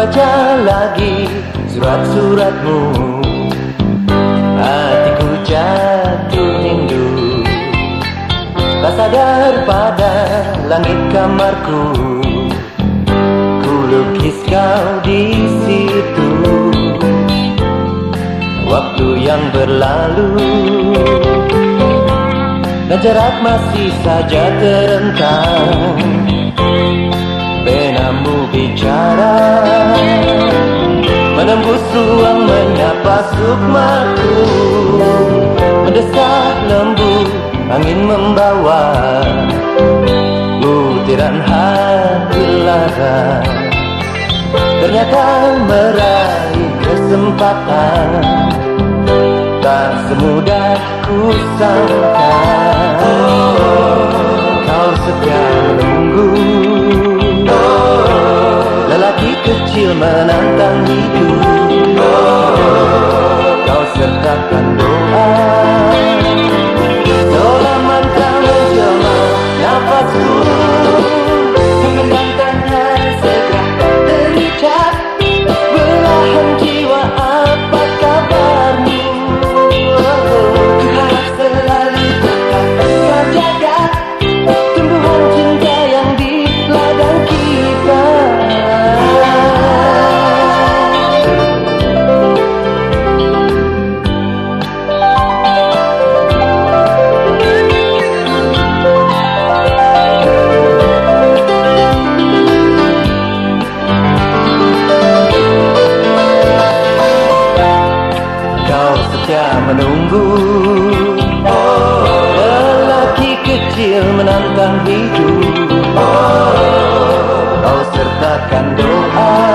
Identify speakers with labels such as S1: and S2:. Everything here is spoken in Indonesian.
S1: baca lagi surat-suratmu, hatiku jatuh rindu. Tak sadar pada langit kamarku, ku lukis kau di situ. Waktu yang berlalu dan jarak masih saja terentang. Penamu bicara menembus ruang, menyapa sukmaku, mendesak lembut angin membawa butiran hati lara. Ternyata meraih kesempatan tak semudah ku sangka. Kau setia menunggu, lelaki kecil menantang hidup. Kau sertakan doa, seolah mantra menjelma nafasku. Mengendangkannya segera terucap, belahan jiwa apa kabarmu? Ku harap selalu tetap kau jaga tumbuhan cinta yang di ladang kita. Menunggu, lelaki kecil menantang hidup. Kau sertakan doa,